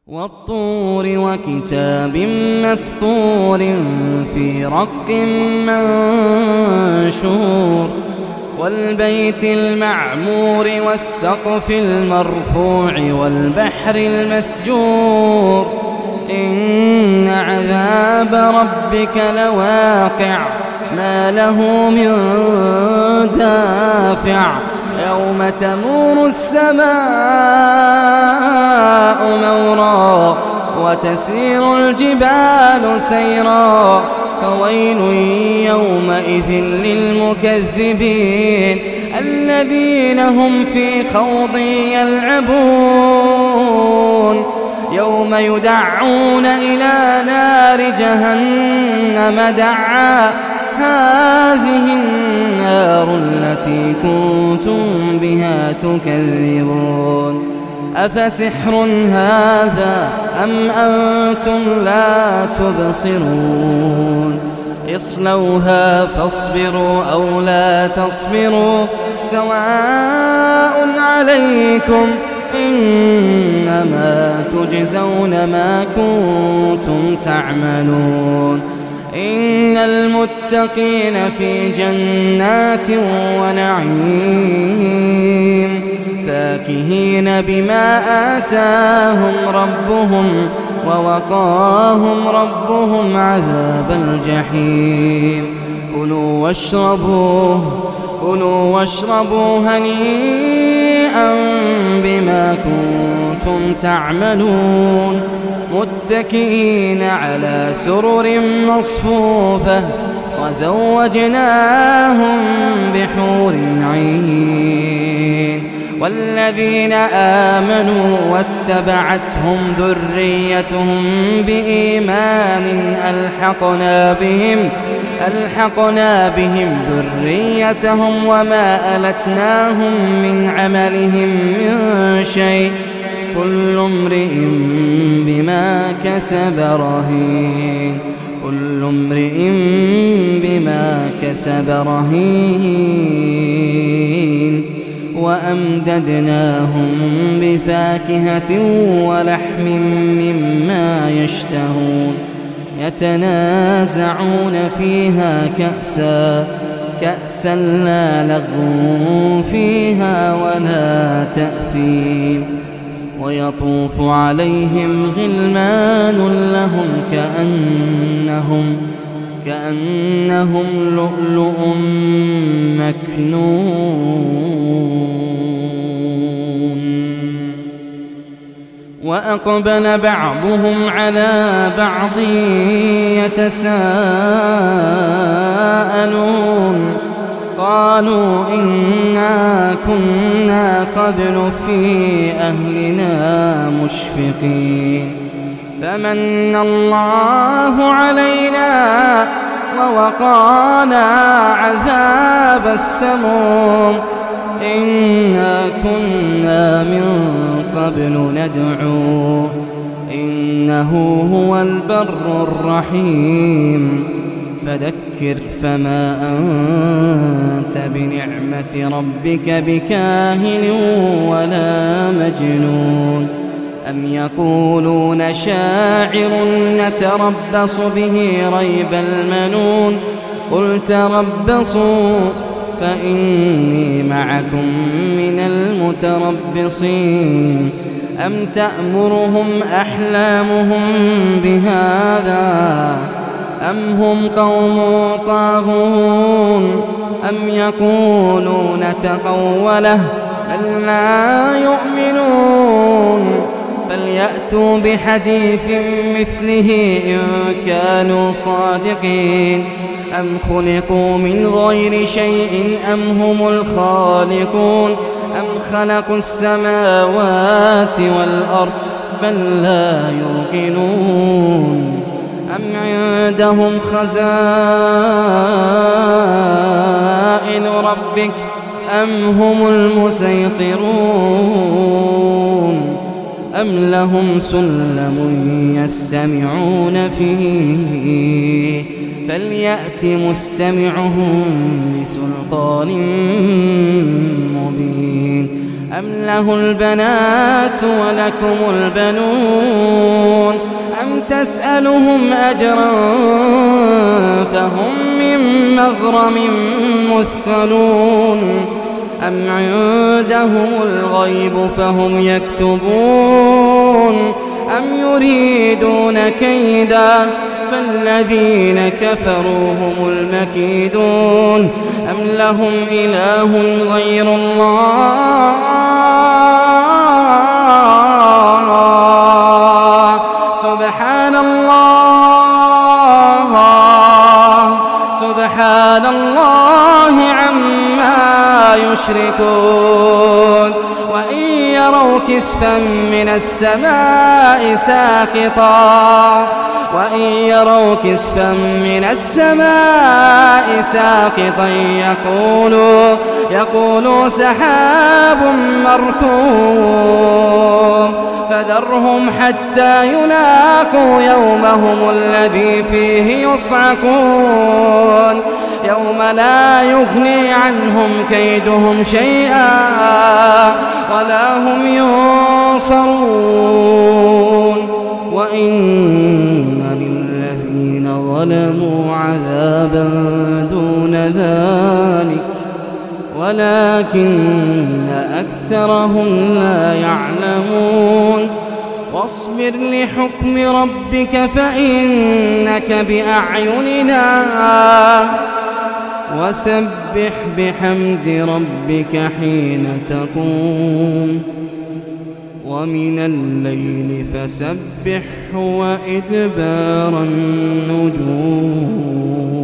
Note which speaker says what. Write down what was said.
Speaker 1: والطور وكتاب مسطور في رق منشور والبيت المعمور والسقف المرفوع والبحر المسجور إن عذاب ربك لواقع ما له من دافع يوم تمور السماء مورا وتسير الجبال سيرا فويل يومئذ للمكذبين الذين هم في خوض يلعبون يوم يدعون إلى نار جهنم دعا هذه النار التي كنتم بها تكذبون أفسحر هذا أم أنتم لا تبصرون اصلوها فاصبروا أو لا تصبروا سواء عليكم إنما تجزون ما كنتم تعملون إن المتقين في جنات ونعيم فاكهين بما آتاهم ربهم ووقاهم ربهم عذاب الجحيم كلوا واشربوا هنيئا بما كنتم تعملون متكئين على سرر مصفوفة وزوجناهم بحور عين والذين آمنوا واتبعتهم ذريتهم بإيمان ألحقنا بهم ذريتهم وما ألتناهم من عملهم من شيء كل امرئ بما كسب رهين وأمددناهم بفاكهة ولحم مما يشتهون يتنازعون فيها كأسا لا لغو فيها ولا تأثيم ويطوف عليهم غلمان لهم كأنهم لؤلؤ مكنون وأقبل بعضهم على بعض يتساءلون قالوا إنا كنا قبل في أهلنا مشفقين فمن الله علينا ووقانا عذاب السموم إنا كنا من قبل ندعوه إنه هو البر الرحيم فذكر فما أنت بنعمة ربك بكاهن ولا مجنون أم يقولون شاعر نتربص به ريب المنون قل تربصوا فإني معكم من المتربصين أم تأمرهم أحلامهم بهذا أم هم قوم طاغون أم يقولون تقوله بل لا يؤمنون فليأتوا بحديث مثله إن كانوا صادقين أم خلقوا من غير شيء أم هم الخالقون أم خلقوا السماوات والأرض بل لا يوقنون أم عندهم خزائن ربك أم هم المسيطرون أم لهم سلم يستمعون فيه فليأت مستمعهم بسلطان مبين أم له البنات ولكم البنون أم تسألهم أجرا فهم من مغرم مثقلون أم عندهم الغيب فهم يكتبون أم يريدون كيدا فالذين كفروا هم المكيدون أم لهم إله غير الله سبحان الله عما يشركون وإن يروا كسفا من السماء ساقطا يقولوا سحاب مركوم فذرهم حتى يلاقوا يومهم الذي فيه يصعقون يوم لا يغني عنهم كيدهم شيئا ولا هم ينصرون وإن للذين ظلموا عذابا دون ذلك ولكن أكثرهم لا يعلمون واصبر لحكم ربك فإنك بأعيننا وسبح بحمد ربك حين تقوم ومن الليل فسبحه وإدبار النجوم